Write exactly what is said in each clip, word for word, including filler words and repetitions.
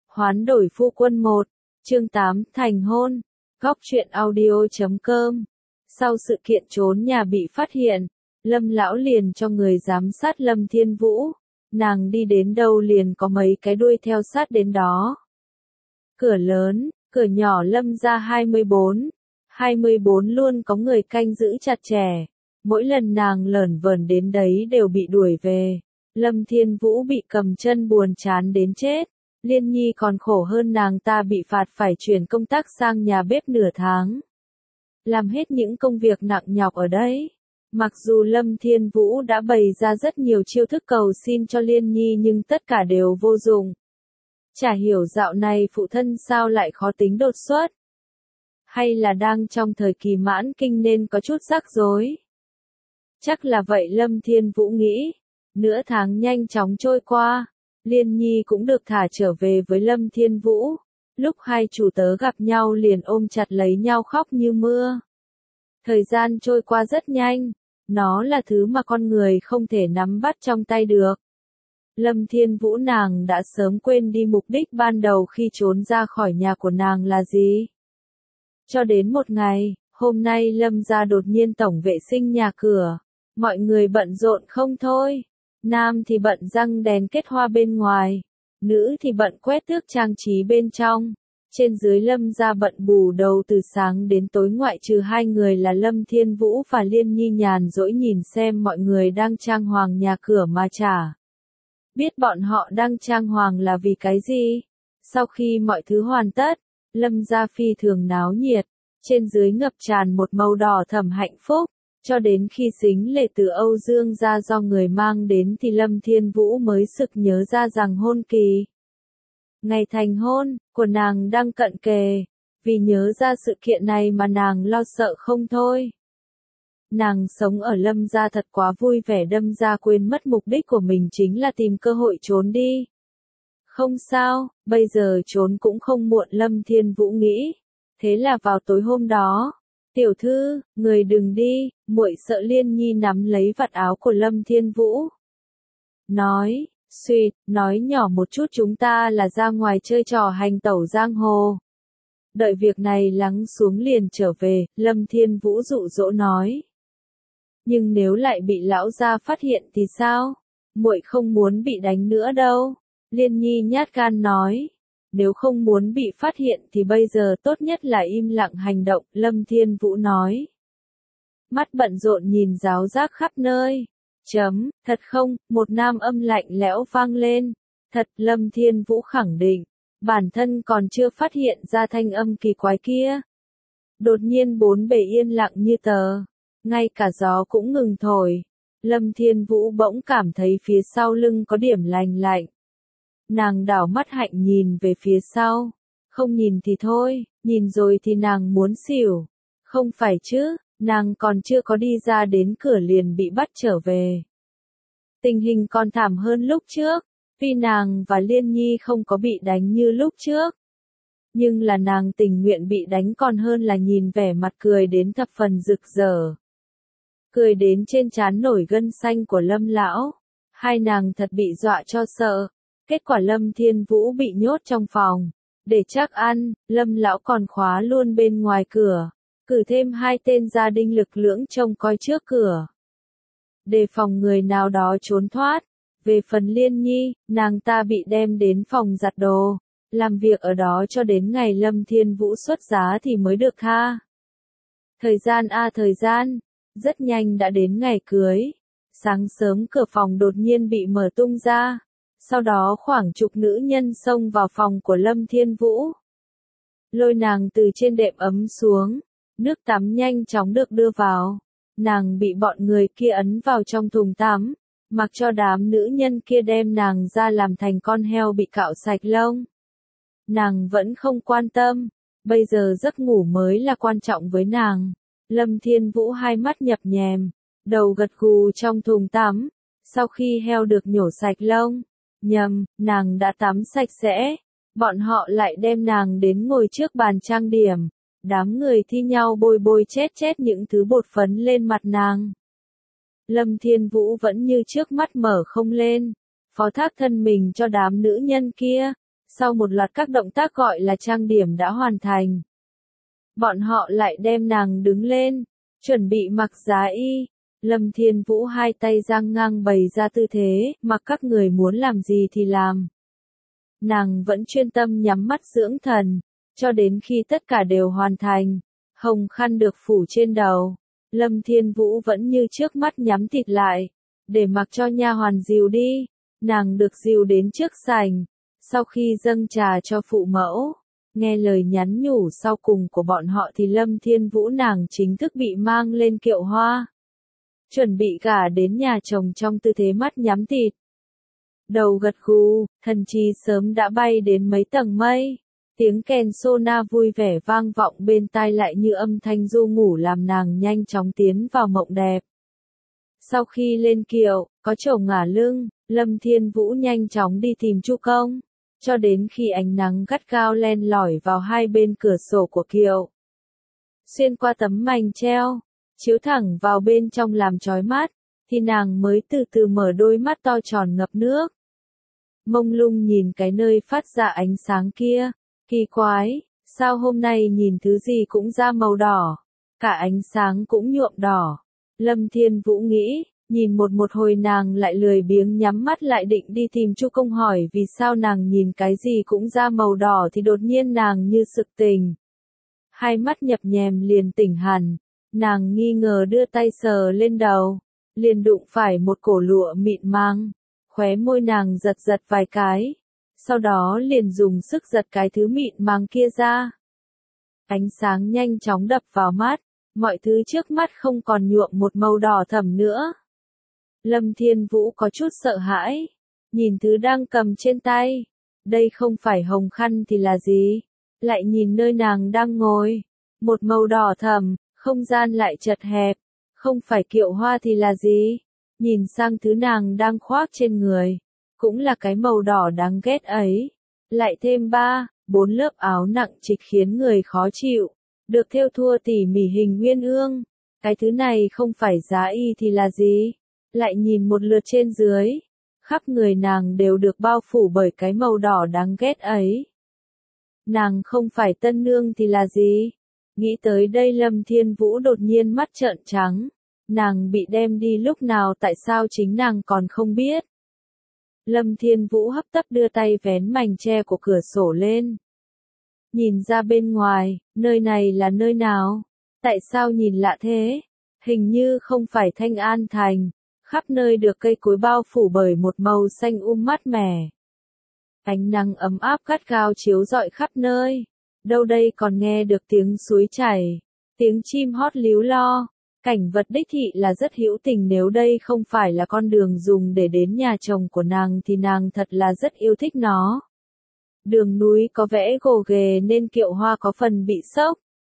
Hoán đổi phu quân một, chương tám, thành hôn. Góc truyện audio chấm com. Sau sự kiện trốn nhà bị phát hiện, Lâm lão liền cho người giám sát Lâm Thiên Vũ. Nàng đi đến đâu liền có mấy cái đuôi theo sát đến đó. Cửa lớn, cửa nhỏ Lâm gia hai mươi bốn. hai mươi bốn luôn có người canh giữ chặt chẽ. Mỗi lần nàng lởn vởn đến đấy đều bị đuổi về. Lâm Thiên Vũ bị cầm chân buồn chán đến chết. Liên Nhi còn khổ hơn nàng ta bị phạt phải chuyển công tác sang nhà bếp nửa tháng. Làm hết những công việc nặng nhọc ở đây. Mặc dù Lâm Thiên Vũ đã bày ra rất nhiều chiêu thức cầu xin cho Liên Nhi nhưng tất cả đều vô dụng. Chả hiểu dạo này phụ thân sao lại khó tính đột xuất. Hay là đang trong thời kỳ mãn kinh nên có chút rắc rối. Chắc là vậy Lâm Thiên Vũ nghĩ. Nửa tháng nhanh chóng trôi qua. Liên Nhi cũng được thả trở về với Lâm Thiên Vũ. Lúc hai chủ tớ gặp nhau liền ôm chặt lấy nhau khóc như mưa. Thời gian trôi qua rất nhanh. Nó là thứ mà con người không thể nắm bắt trong tay được. Lâm Thiên Vũ nàng đã sớm quên đi mục đích ban đầu khi trốn ra khỏi nhà của nàng là gì. Cho đến một ngày, hôm nay Lâm gia đột nhiên tổng vệ sinh nhà cửa. Mọi người bận rộn không thôi. Nam thì bận răng đèn kết hoa bên ngoài, nữ thì bận quét tước trang trí bên trong. Trên dưới Lâm gia bận bù đầu từ sáng đến tối ngoại trừ hai người là Lâm Thiên Vũ và Liên Nhi nhàn rỗi nhìn xem mọi người đang trang hoàng nhà cửa mà chả biết bọn họ đang trang hoàng là vì cái gì. Sau khi mọi thứ hoàn tất, Lâm gia phi thường náo nhiệt, trên dưới ngập tràn một màu đỏ thẫm hạnh phúc. Cho đến khi sính lệ từ Âu Dương gia do người mang đến thì Lâm Thiên Vũ mới sực nhớ ra rằng hôn kỳ. Ngày thành hôn, của nàng đang cận kề. Vì nhớ ra sự kiện này mà nàng lo sợ không thôi. Nàng sống ở Lâm gia thật quá vui vẻ đâm ra quên mất mục đích của mình chính là tìm cơ hội trốn đi. Không sao, bây giờ trốn cũng không muộn Lâm Thiên Vũ nghĩ. Thế là vào tối hôm đó. Tiểu thư, người đừng đi, muội sợ Liên Nhi nắm lấy vạt áo của Lâm Thiên Vũ. Nói, suýt, nói nhỏ một chút chúng ta là ra ngoài chơi trò hành tẩu giang hồ. Đợi việc này lắng xuống liền trở về, Lâm Thiên Vũ dụ dỗ nói. Nhưng nếu lại bị lão gia phát hiện thì sao? Muội không muốn bị đánh nữa đâu. Liên Nhi nhát gan nói. Nếu không muốn bị phát hiện thì bây giờ tốt nhất là im lặng hành động, Lâm Thiên Vũ nói. Mắt bận rộn nhìn giáo giác khắp nơi. Chấm, thật không, một nam âm lạnh lẽo vang lên. Thật, Lâm Thiên Vũ khẳng định. Bản thân còn chưa phát hiện ra thanh âm kỳ quái kia. Đột nhiên bốn bề yên lặng như tờ. Ngay cả gió cũng ngừng thổi. Lâm Thiên Vũ bỗng cảm thấy phía sau lưng có điểm lành lạnh. Nàng đảo mắt hạnh nhìn về phía sau. Không nhìn thì thôi, nhìn rồi thì nàng muốn xỉu. Không phải chứ, nàng còn chưa có đi ra đến cửa liền bị bắt trở về. Tình hình còn thảm hơn lúc trước, vì nàng và Liên Nhi không có bị đánh như lúc trước. Nhưng là nàng tình nguyện bị đánh còn hơn là nhìn vẻ mặt cười đến thập phần rực rỡ. Cười đến trên trán nổi gân xanh của Lâm lão. Hai nàng thật bị dọa cho sợ. Kết quả Lâm Thiên Vũ bị nhốt trong phòng. Để chắc ăn, Lâm lão còn khóa luôn bên ngoài cửa. Cử thêm hai tên gia đình lực lưỡng trông coi trước cửa. Đề phòng người nào đó trốn thoát. Về phần Liên Nhi, nàng ta bị đem đến phòng giặt đồ. Làm việc ở đó cho đến ngày Lâm Thiên Vũ xuất giá thì mới được tha. Thời gian a à, thời gian. Rất nhanh đã đến ngày cưới. Sáng sớm cửa phòng đột nhiên bị mở tung ra. Sau đó khoảng chục nữ nhân xông vào phòng của Lâm Thiên Vũ. Lôi nàng từ trên đệm ấm xuống. Nước tắm nhanh chóng được đưa vào. Nàng bị bọn người kia ấn vào trong thùng tắm. Mặc cho đám nữ nhân kia đem nàng ra làm thành con heo bị cạo sạch lông. Nàng vẫn không quan tâm. Bây giờ giấc ngủ mới là quan trọng với nàng. Lâm Thiên Vũ hai mắt nhập nhèm. Đầu gật gù trong thùng tắm. Sau khi heo được nhổ sạch lông. Nhầm, nàng đã tắm sạch sẽ. Bọn họ lại đem nàng đến ngồi trước bàn trang điểm. Đám người thi nhau bôi bôi chết chết những thứ bột phấn lên mặt nàng. Lâm Thiên Vũ vẫn như trước mắt mở không lên. Phó thác thân mình cho đám nữ nhân kia. Sau một loạt các động tác gọi là trang điểm đã hoàn thành, bọn họ lại đem nàng đứng lên, chuẩn bị mặc giá y. Lâm Thiên Vũ hai tay giang ngang bày ra tư thế, mặc các người muốn làm gì thì làm. Nàng vẫn chuyên tâm nhắm mắt dưỡng thần, cho đến khi tất cả đều hoàn thành, hồng khăn được phủ trên đầu, Lâm Thiên Vũ vẫn như trước mắt nhắm thịt lại, để mặc cho nha hoàn dìu đi. Nàng được dìu đến trước sảnh, sau khi dâng trà cho phụ mẫu, nghe lời nhắn nhủ sau cùng của bọn họ thì Lâm Thiên Vũ nàng chính thức bị mang lên kiệu hoa, chuẩn bị gả đến nhà chồng trong tư thế mắt nhắm thịt. Đầu gật gù, thần trí sớm đã bay đến mấy tầng mây, tiếng kèn sona vui vẻ vang vọng bên tai lại như âm thanh du ngủ làm nàng nhanh chóng tiến vào mộng đẹp. Sau khi lên kiệu, có chỗ ngả lưng, Lâm Thiên Vũ nhanh chóng đi tìm Chu Công, cho đến khi ánh nắng gắt gao len lỏi vào hai bên cửa sổ của kiệu, xuyên qua tấm mành treo, chiếu thẳng vào bên trong làm chói mắt, thì nàng mới từ từ mở đôi mắt to tròn ngập nước. Mông lung nhìn cái nơi phát ra ánh sáng kia, kỳ quái, sao hôm nay nhìn thứ gì cũng ra màu đỏ, cả ánh sáng cũng nhuộm đỏ. Lâm Thiên Vũ nghĩ, nhìn một một hồi nàng lại lười biếng nhắm mắt lại định đi tìm Chu Công hỏi vì sao nàng nhìn cái gì cũng ra màu đỏ thì đột nhiên nàng như sực tỉnh. Hai mắt nhập nhèm liền tỉnh hẳn, nàng nghi ngờ đưa tay sờ lên đầu, liền đụng phải một cổ lụa mịn màng, khóe môi nàng giật giật vài cái, sau đó liền dùng sức giật cái thứ mịn màng kia ra. Ánh sáng nhanh chóng đập vào mắt, mọi thứ trước mắt không còn nhuộm một màu đỏ thẫm nữa. Lâm Thiên Vũ có chút sợ hãi, nhìn thứ đang cầm trên tay, đây không phải hồng khăn thì là gì, lại nhìn nơi nàng đang ngồi, một màu đỏ thẫm, không gian lại chật hẹp, không phải kiệu hoa thì là gì, nhìn sang thứ nàng đang khoác trên người, cũng là cái màu đỏ đáng ghét ấy, lại thêm ba, bốn lớp áo nặng trịch khiến người khó chịu, được thêu thua tỉ mỉ hình nguyên ương, cái thứ này không phải giá y thì là gì, lại nhìn một lượt trên dưới, khắp người nàng đều được bao phủ bởi cái màu đỏ đáng ghét ấy. Nàng không phải tân nương thì là gì? Nghĩ tới đây Lâm Thiên Vũ đột nhiên mắt trợn trắng, nàng bị đem đi lúc nào tại sao chính nàng còn không biết. Lâm Thiên Vũ hấp tấp đưa tay vén mành tre của cửa sổ lên. Nhìn ra bên ngoài, nơi này là nơi nào? Tại sao nhìn lạ thế? Hình như không phải Thanh An Thành, khắp nơi được cây cối bao phủ bởi một màu xanh um mát mẻ. Ánh nắng ấm áp gắt gao chiếu rọi khắp nơi, đâu đây còn nghe được tiếng suối chảy, tiếng chim hót líu lo. Cảnh vật đích thị là rất hữu tình, nếu đây không phải là con đường dùng để đến nhà chồng của nàng thì nàng thật là rất yêu thích nó. Đường núi có vẻ gồ ghề nên kiệu hoa có phần bị sốc.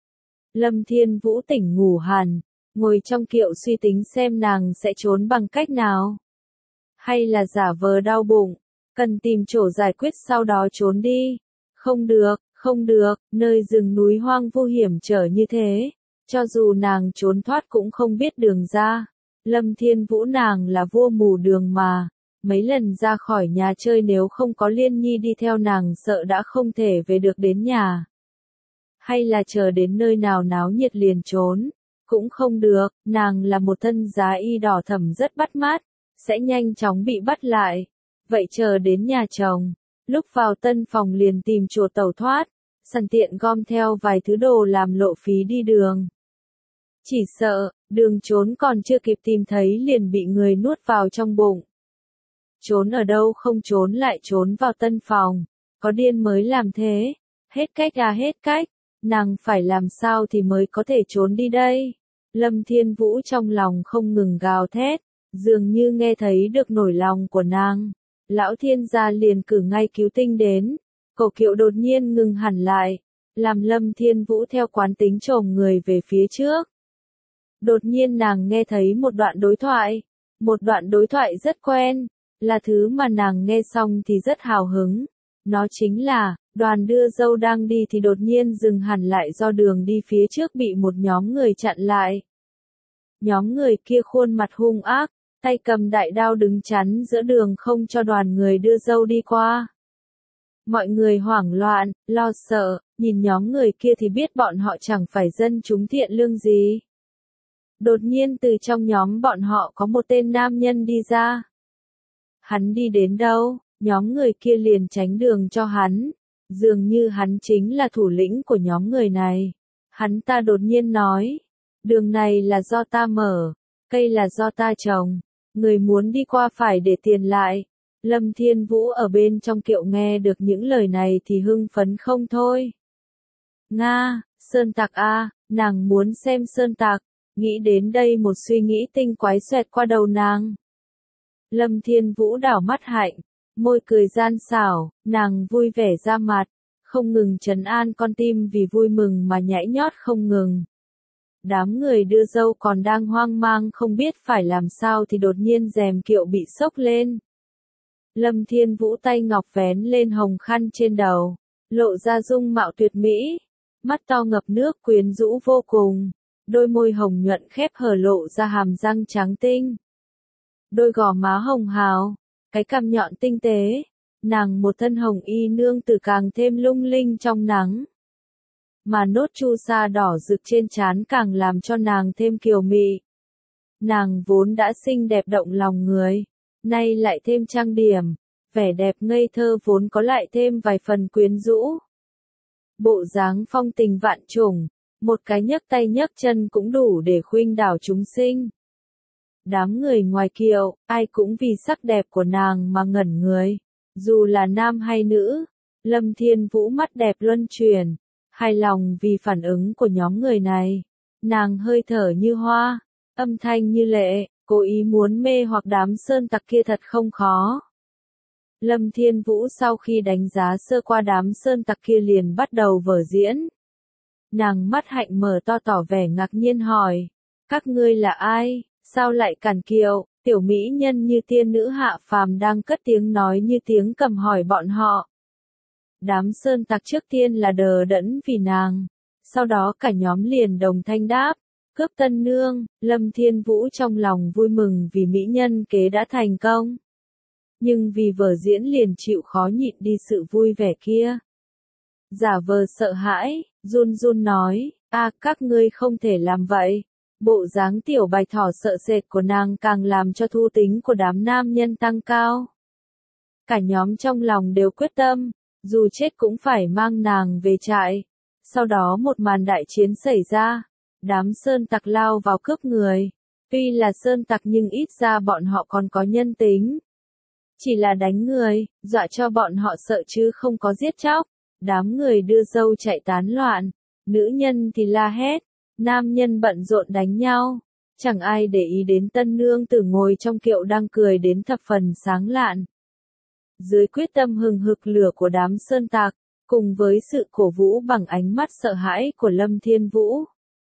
Lâm Thiên Vũ tỉnh ngủ hẳn, ngồi trong kiệu suy tính xem nàng sẽ trốn bằng cách nào. Hay là giả vờ đau bụng, cần tìm chỗ giải quyết sau đó trốn đi. Không được, không được, nơi rừng núi hoang vu hiểm trở như thế. Cho dù nàng trốn thoát cũng không biết đường ra. Lâm Thiên Vũ nàng là vua mù đường mà. Mấy lần ra khỏi nhà chơi nếu không có Liên Nhi đi theo nàng sợ đã không thể về được đến nhà. Hay là chờ đến nơi nào náo nhiệt liền trốn. Cũng không được, nàng là một thân giá y đỏ thẫm rất bắt mắt. Sẽ nhanh chóng bị bắt lại. Vậy chờ đến nhà chồng. Lúc vào tân phòng liền tìm chỗ tẩu thoát. Sẵn tiện gom theo vài thứ đồ làm lộ phí đi đường. Chỉ sợ, đường trốn còn chưa kịp tìm thấy liền bị người nuốt vào trong bụng. Trốn ở đâu không trốn lại trốn vào tân phòng, có điên mới làm thế, hết cách à hết cách, nàng phải làm sao thì mới có thể trốn đi đây. Lâm Thiên Vũ trong lòng không ngừng gào thét, dường như nghe thấy được nỗi lòng của nàng. Lão thiên gia liền cử ngay cứu tinh đến, cổ kiệu đột nhiên ngừng hẳn lại, làm Lâm Thiên Vũ theo quán tính chồm người về phía trước. Đột nhiên nàng nghe thấy một đoạn đối thoại, một đoạn đối thoại rất quen, là thứ mà nàng nghe xong thì rất hào hứng. Nó chính là, đoàn đưa dâu đang đi thì đột nhiên dừng hẳn lại do đường đi phía trước bị một nhóm người chặn lại. Nhóm người kia khuôn mặt hung ác, tay cầm đại đao đứng chắn giữa đường không cho đoàn người đưa dâu đi qua. Mọi người hoảng loạn, lo sợ, nhìn nhóm người kia thì biết bọn họ chẳng phải dân chúng thiện lương gì. Đột nhiên từ trong nhóm bọn họ có một tên nam nhân đi ra. Hắn đi đến đâu, nhóm người kia liền tránh đường cho hắn. Dường như hắn chính là thủ lĩnh của nhóm người này. Hắn ta đột nhiên nói, đường này là do ta mở, cây là do ta trồng, người muốn đi qua phải để tiền lại. Lâm Thiên Vũ ở bên trong kiệu nghe được những lời này thì hưng phấn không thôi. Nga, sơn tặc a, nàng muốn xem sơn tặc, nghĩ đến đây một suy nghĩ tinh quái xoẹt qua đầu nàng. Lâm Thiên Vũ đảo mắt hạnh, môi cười gian xảo, nàng vui vẻ ra mặt, không ngừng trấn an con tim vì vui mừng mà nhảy nhót không ngừng. Đám người đưa dâu còn đang hoang mang không biết phải làm sao thì đột nhiên rèm kiệu bị xốc lên. Lâm Thiên Vũ tay ngọc vén lên hồng khăn trên đầu, lộ ra dung mạo tuyệt mỹ, mắt to ngập nước quyến rũ vô cùng, đôi môi hồng nhuận khép hờ lộ ra hàm răng trắng tinh. Đôi gò má hồng hào, cái cằm nhọn tinh tế, nàng một thân hồng y nương tử càng thêm lung linh trong nắng. Mà nốt chu sa đỏ rực trên trán càng làm cho nàng thêm kiều mị. Nàng vốn đã xinh đẹp động lòng người, nay lại thêm trang điểm, vẻ đẹp ngây thơ vốn có lại thêm vài phần quyến rũ. Bộ dáng phong tình vạn trùng, một cái nhấc tay nhấc chân cũng đủ để khuynh đảo chúng sinh. Đám người ngoài kiệu, ai cũng vì sắc đẹp của nàng mà ngẩn người, dù là nam hay nữ. Lâm Thiên Vũ mắt đẹp luân chuyển, hài lòng vì phản ứng của nhóm người này. Nàng hơi thở như hoa, âm thanh như lệ, cố ý muốn mê hoặc đám sơn tặc kia thật không khó. Lâm Thiên Vũ sau khi đánh giá sơ qua đám sơn tặc kia liền bắt đầu vở diễn. Nàng mắt hạnh mở to tỏ vẻ ngạc nhiên hỏi, các ngươi là ai, sao lại cản kiệu? Tiểu mỹ nhân như tiên nữ hạ phàm đang cất tiếng nói như tiếng cầm hỏi bọn họ. Đám sơn tặc trước tiên là đờ đẫn vì nàng, sau đó cả nhóm liền đồng thanh đáp, cướp tân nương. Lâm Thiên Vũ trong lòng vui mừng vì mỹ nhân kế đã thành công. Nhưng vì vở diễn liền chịu khó nhịn đi sự vui vẻ kia. Giả vờ sợ hãi, run run nói, a các ngươi không thể làm vậy. Bộ dáng tiểu bạch thỏ sợ sệt của nàng càng làm cho thu tính của đám nam nhân tăng cao. Cả nhóm trong lòng đều quyết tâm, dù chết cũng phải mang nàng về trại. Sau đó một màn đại chiến xảy ra, đám sơn tặc lao vào cướp người. Tuy là sơn tặc nhưng ít ra bọn họ còn có nhân tính. Chỉ là đánh người, dọa cho bọn họ sợ chứ không có giết chóc. Đám người đưa dâu chạy tán loạn, nữ nhân thì la hét. Nam nhân bận rộn đánh nhau, chẳng ai để ý đến tân nương tử ngồi trong kiệu đang cười đến thập phần sáng lạn. Dưới quyết tâm hừng hực lửa của đám sơn tặc, cùng với sự cổ vũ bằng ánh mắt sợ hãi của Lâm Thiên Vũ.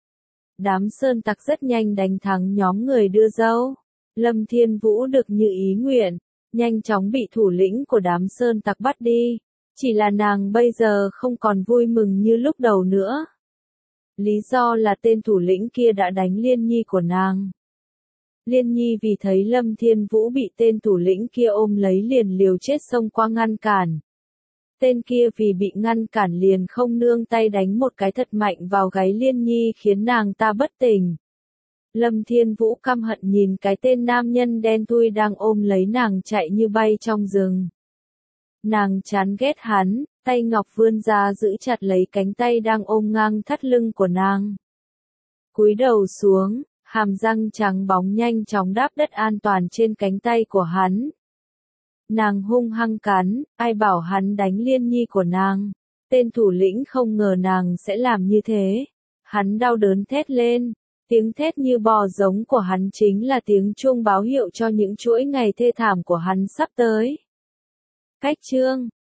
Đám sơn tặc rất nhanh đánh thắng nhóm người đưa dâu. Lâm Thiên Vũ được như ý nguyện, nhanh chóng bị thủ lĩnh của đám sơn tặc bắt đi. Chỉ là nàng bây giờ không còn vui mừng như lúc đầu nữa. Lý do là tên thủ lĩnh kia đã đánh Liên Nhi của nàng. Liên Nhi vì thấy Lâm Thiên Vũ bị tên thủ lĩnh kia ôm lấy liền liều chết xông qua ngăn cản. Tên kia vì bị ngăn cản liền không nương tay đánh một cái thật mạnh vào gáy Liên Nhi khiến nàng ta bất tỉnh. Lâm Thiên Vũ căm hận nhìn cái tên nam nhân đen thui đang ôm lấy nàng chạy như bay trong rừng. Nàng chán ghét hắn, tay ngọc vươn ra giữ chặt lấy cánh tay đang ôm ngang thắt lưng của nàng. Cúi đầu xuống, hàm răng trắng bóng nhanh chóng đáp đất an toàn trên cánh tay của hắn. Nàng hung hăng cắn, ai bảo hắn đánh Liên Nhi của nàng. Tên thủ lĩnh không ngờ nàng sẽ làm như thế. Hắn đau đớn thét lên, tiếng thét như bò giống của hắn chính là tiếng chuông báo hiệu cho những chuỗi ngày thê thảm của hắn sắp tới. Cách chương